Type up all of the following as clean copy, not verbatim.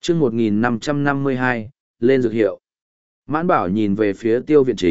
chương 1552, lên dược hiệu. Mãn Bảo nhìn về phía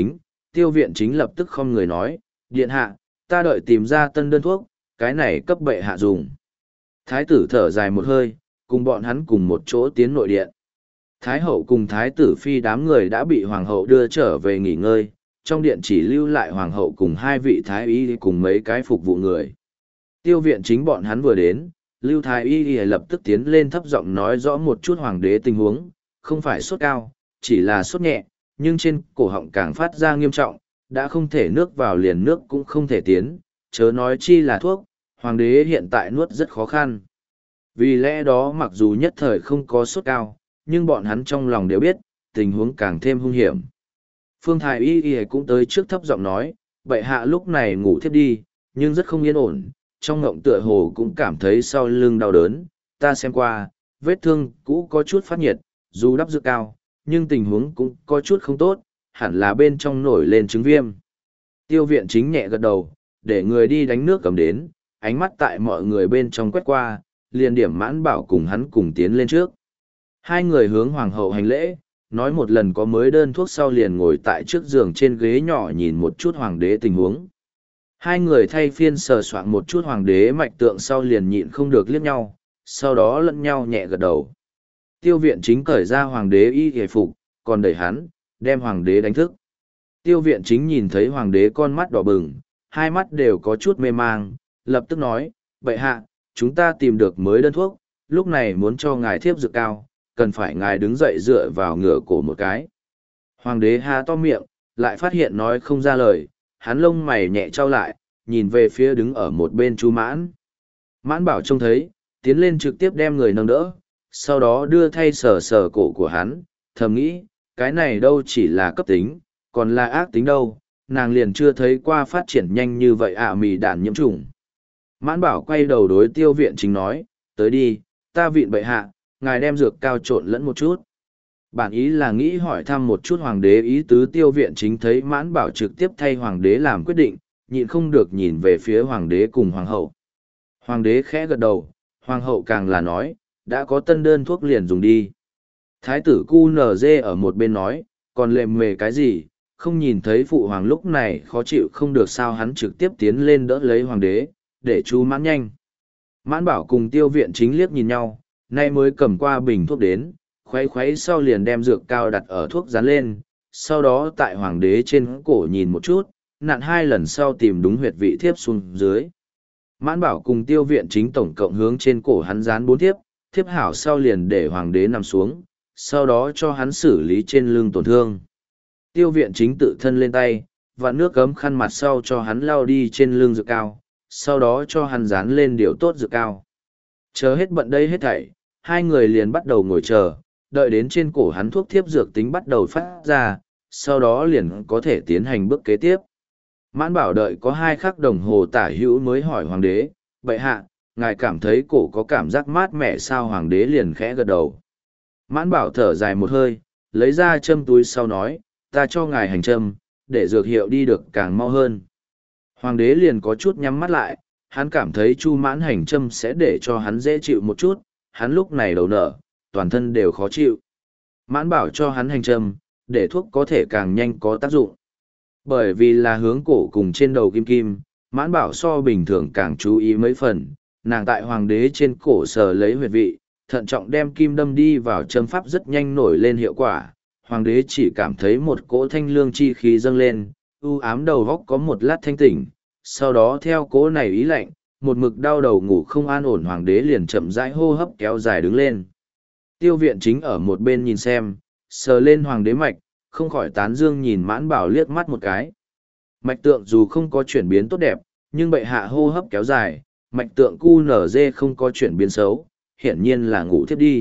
tiêu viện chính lập tức không người nói, điện hạ, ta đợi tìm ra tân đơn thuốc, cái này cấp bệ hạ dùng. Thái tử thở dài một hơi, cùng bọn hắn cùng một chỗ tiến nội điện. Thái hậu cùng thái tử phi đám người đã bị hoàng hậu đưa trở về nghỉ ngơi, trong điện chỉ lưu lại hoàng hậu cùng hai vị thái y cùng mấy cái phục vụ người. Tiêu viện chính bọn hắn vừa đến, Lưu Thái Y lập tức tiến lên thấp giọng nói rõ một chút hoàng đế tình huống, không phải sốt cao, chỉ là sốt nhẹ, nhưng trên cổ họng càng phát ra nghiêm trọng, đã không thể nước vào liền nước cũng không thể tiến, chớ nói chi là thuốc, hoàng đế hiện tại nuốt rất khó khăn. Vì lẽ đó mặc dù nhất thời không có sốt cao, nhưng bọn hắn trong lòng đều biết, tình huống càng thêm hung hiểm. Phương Thái Y cũng tới trước thấp giọng nói, bệ hạ lúc này ngủ thiếp đi, nhưng rất không yên ổn, trong ngộng tựa hồ cũng cảm thấy sau lưng đau đớn, ta xem qua, vết thương cũ có chút phát nhiệt, dù đắp dược cao, nhưng tình huống cũng có chút không tốt, hẳn là bên trong nổi lên chứng viêm. Tiêu viện chính nhẹ gật đầu, để người đi đánh nước cầm đến, ánh mắt tại mọi người bên trong quét qua, liền điểm Mãn Bảo cùng hắn cùng tiến lên trước. Hai người hướng hoàng hậu hành lễ, nói một lần có mới đơn thuốc sau liền ngồi tại trước giường trên ghế nhỏ nhìn một chút hoàng đế tình huống. Hai người thay phiên sờ soạn một chút hoàng đế mạch tượng sau liền nhịn không được liếc nhau, sau đó lẫn nhau nhẹ gật đầu. Tiêu viện chính cởi ra hoàng đế y hề phục, còn đẩy hắn, đem hoàng đế đánh thức. Tiêu viện chính nhìn thấy hoàng đế con mắt đỏ bừng, hai mắt đều có chút mê mang, lập tức nói, bệ hạ, chúng ta tìm được mới đơn thuốc, lúc này muốn cho ngài thiếp dược cao, cần phải ngài đứng dậy dựa vào ngửa cổ một cái. Hoàng đế há to miệng, lại phát hiện nói không ra lời, hắn lông mày nhẹ trao lại, nhìn về phía đứng ở một bên Chu Mãn. Mãn Bảo trông thấy, tiến lên trực tiếp đem người nâng đỡ, sau đó đưa thay sờ sờ cổ của hắn, thầm nghĩ, cái này đâu chỉ là cấp tính, còn là ác tính đâu, nàng liền chưa thấy qua phát triển nhanh như vậy mì đạn nhiễm trùng. Mãn Bảo quay đầu đối tiêu viện chính nói, tới đi, ta viện bệ hạ, ngài đem dược cao trộn lẫn một chút. Bản ý là nghĩ hỏi thăm một chút hoàng đế ý tứ tiêu viện chính thấy Mãn Bảo trực tiếp thay hoàng đế làm quyết định, nhịn không được nhìn về phía hoàng đế cùng hoàng hậu. Hoàng đế khẽ gật đầu, hoàng hậu càng là nói, đã có tân đơn thuốc liền dùng đi. Thái tử QNZ ở một bên nói, còn lềm mề cái gì, không nhìn thấy phụ hoàng lúc này khó chịu không được sao hắn trực tiếp tiến lên đỡ lấy hoàng đế, để chú Mãn nhanh. Mãn Bảo cùng tiêu viện chính liếc nhìn nhau, nay mới cầm qua bình thuốc đến, khuấy khuấy sau liền đem dược cao đặt ở thuốc dán lên, sau đó tại hoàng đế trên cổ nhìn một chút, nặn hai lần sau tìm đúng huyệt vị thiếp xuống dưới. Mãn Bảo cùng tiêu viện chính tổng cộng hướng trên cổ hắn dán 4 thiếp, thiếp hảo sau liền để hoàng đế nằm xuống, sau đó cho hắn xử lý trên lưng tổn thương. Tiêu viện chính tự thân lên tay, vặn nước cấm khăn mặt sau cho hắn lao đi trên lưng dược cao, sau đó cho hắn dán lên điều tốt dược cao. Chờ hết bận đây hết thảy, hai người liền bắt đầu ngồi chờ, đợi đến trên cổ hắn thuốc thiếp dược tính bắt đầu phát ra, sau đó liền có thể tiến hành bước kế tiếp. Mãn Bảo đợi có 2 khắc đồng hồ tả hữu mới hỏi hoàng đế, bệ hạ, ngài cảm thấy cổ có cảm giác mát mẻ sao? Hoàng đế liền khẽ gật đầu. Mãn Bảo thở dài một hơi, lấy ra châm túi sau nói, ta cho ngài hành châm, để dược hiệu đi được càng mau hơn. Hoàng đế liền có chút nhắm mắt lại, hắn cảm thấy Chu Mãn hành châm sẽ để cho hắn dễ chịu một chút, hắn lúc này đầu nở, toàn thân đều khó chịu. Mãn Bảo cho hắn hành châm, để thuốc có thể càng nhanh có tác dụng. Bởi vì là hướng cổ cùng trên đầu kim kim, Mãn Bảo so bình thường càng chú ý mấy phần, nàng tại hoàng đế trên cổ sờ lấy huyệt vị, thận trọng đem kim đâm đi vào châm pháp rất nhanh nổi lên hiệu quả. Hoàng đế chỉ cảm thấy một cỗ thanh lương chi khí dâng lên, u ám đầu góc có một lát thanh tỉnh, sau đó theo cỗ này ý lạnh, một mực đau đầu ngủ không an ổn hoàng đế liền chậm rãi hô hấp kéo dài đứng lên. Tiêu viện chính ở một bên nhìn xem, sờ lên hoàng đế mạch, không khỏi tán dương nhìn Mãn Bảo liếc mắt một cái. Mạch tượng dù không có chuyển biến tốt đẹp, nhưng bệ hạ hô hấp kéo dài, mạch tượng QNZ không có chuyển biến xấu, hiển nhiên là ngủ thiếp đi.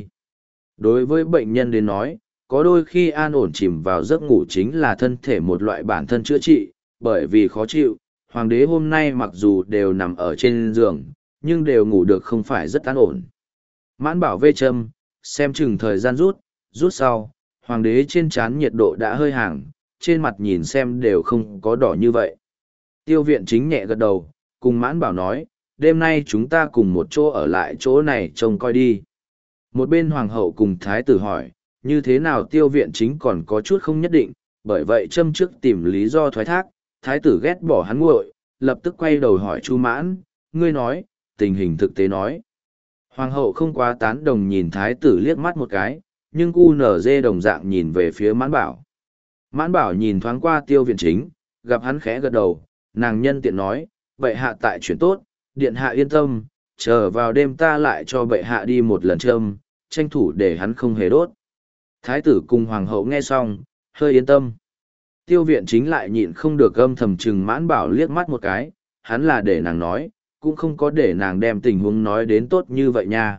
Đối với bệnh nhân đến nói, có đôi khi an ổn chìm vào giấc ngủ chính là thân thể một loại bản thân chữa trị, bởi vì khó chịu, hoàng đế hôm nay mặc dù đều nằm ở trên giường, nhưng đều ngủ được không phải rất an ổn. Mãn Bảo vê châm, xem chừng thời gian rút sau, hoàng đế trên trán nhiệt độ đã hơi hàng, trên mặt nhìn xem đều không có đỏ như vậy. Tiêu viện chính nhẹ gật đầu, cùng Mãn Bảo nói, đêm nay chúng ta cùng một chỗ ở lại chỗ này trông coi đi. Một bên hoàng hậu cùng thái tử hỏi, như thế nào tiêu viện chính còn có chút không nhất định, bởi vậy châm trước tìm lý do thoái thác, thái tử ghét bỏ hắn nguội, lập tức quay đầu hỏi Chu Mãn, ngươi nói, tình hình thực tế nói. Hoàng hậu không quá tán đồng nhìn thái tử liếc mắt một cái, nhưng QNZ đồng dạng nhìn về phía Mãn Bảo. Mãn Bảo nhìn thoáng qua tiêu viện chính, gặp hắn khẽ gật đầu, nàng nhân tiện nói, bệ hạ tại chuyển tốt, điện hạ yên tâm, chờ vào đêm ta lại cho bệ hạ đi một lần châm, tranh thủ để hắn không hề đốt. Thái tử cùng hoàng hậu nghe xong, hơi yên tâm. Tiêu viện chính lại nhịn không được âm thầm chừng Mãn Bảo liếc mắt một cái, hắn là để nàng nói, cũng không có để nàng đem tình huống nói đến tốt như vậy nha.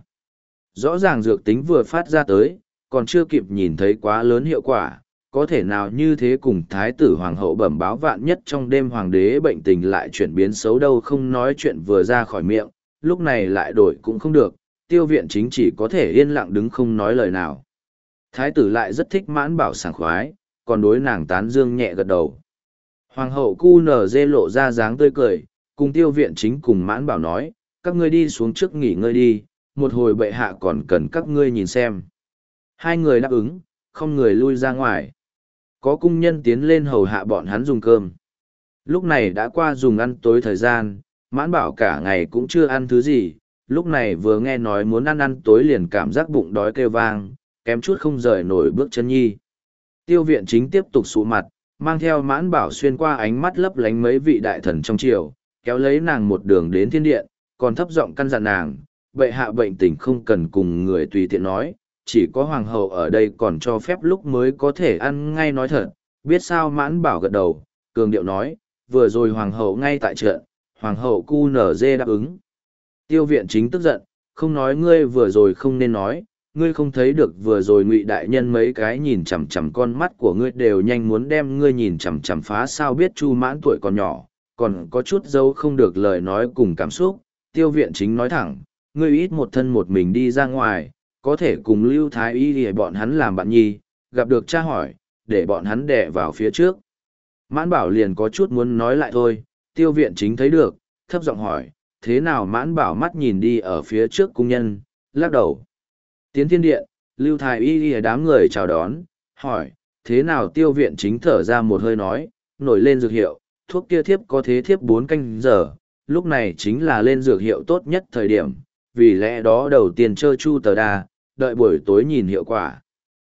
Rõ ràng dược tính vừa phát ra tới, còn chưa kịp nhìn thấy quá lớn hiệu quả, có thể nào như thế cùng thái tử hoàng hậu bẩm báo vạn nhất trong đêm hoàng đế bệnh tình lại chuyển biến xấu đâu không nói chuyện vừa ra khỏi miệng, lúc này lại đổi cũng không được, tiêu viện chính chỉ có thể yên lặng đứng không nói lời nào. Thái tử lại rất thích Mãn Bảo sảng khoái, còn đối nàng tán dương nhẹ gật đầu. Hoàng hậu cu nở dê lộ ra dáng tươi cười, cùng tiêu viện chính cùng Mãn Bảo nói, các ngươi đi xuống trước nghỉ ngơi đi, một hồi bệ hạ còn cần các ngươi nhìn xem. Hai người đáp ứng, không người lui ra ngoài. Có cung nhân tiến lên hầu hạ bọn hắn dùng cơm. Lúc này đã qua dùng ăn tối thời gian, Mãn Bảo cả ngày cũng chưa ăn thứ gì, lúc này vừa nghe nói muốn ăn tối liền cảm giác bụng đói kêu vang, kém chút không rời nổi bước chân nhi. Tiêu viện chính tiếp tục sụ mặt, mang theo Mãn Bảo xuyên qua ánh mắt lấp lánh mấy vị đại thần trong triều, kéo lấy nàng một đường đến thiên điện, còn thấp giọng căn dặn nàng, bệ hạ bệnh tình không cần cùng người tùy tiện nói, chỉ có hoàng hậu ở đây còn cho phép lúc mới có thể ăn ngay nói thật, biết sao. Mãn Bảo gật đầu, cường điệu nói, vừa rồi hoàng hậu ngay tại trận, hoàng hậu cu nở dê đáp ứng. Tiêu viện chính tức giận, không nói ngươi vừa rồi không nên nói, ngươi không thấy được vừa rồi Ngụy đại nhân mấy cái nhìn chằm chằm con mắt của ngươi đều nhanh muốn đem ngươi nhìn chằm chằm phá sao. Biết Chu Mãn tuổi còn nhỏ, còn có chút dấu không được lời nói cùng cảm xúc. Tiêu viện chính nói thẳng, ngươi ít một thân một mình đi ra ngoài, có thể cùng Lưu Thái Y để bọn hắn làm bạn nhi, gặp được cha hỏi, để bọn hắn đẻ vào phía trước. Mãn Bảo liền có chút muốn nói lại thôi, tiêu viện chính thấy được, thấp giọng hỏi, thế nào? Mãn Bảo mắt nhìn đi ở phía trước cung nhân, lắc đầu. Tiến thiên điện, Lưu Thái Y đám người chào đón, hỏi, thế nào? Tiêu viện chính thở ra một hơi nói, nổi lên dược hiệu, thuốc kia thiếp có thế thiếp 4 canh giờ, lúc này chính là lên dược hiệu tốt nhất thời điểm, vì lẽ đó đầu tiên chơi chu tờ đà, đợi buổi tối nhìn hiệu quả.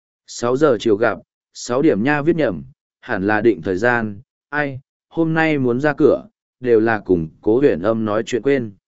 6 giờ chiều gặp, 6 điểm nha viết nhầm, hẳn là định thời gian, ai, hôm nay muốn ra cửa, đều là cùng Cố Huyền Âm nói chuyện quên.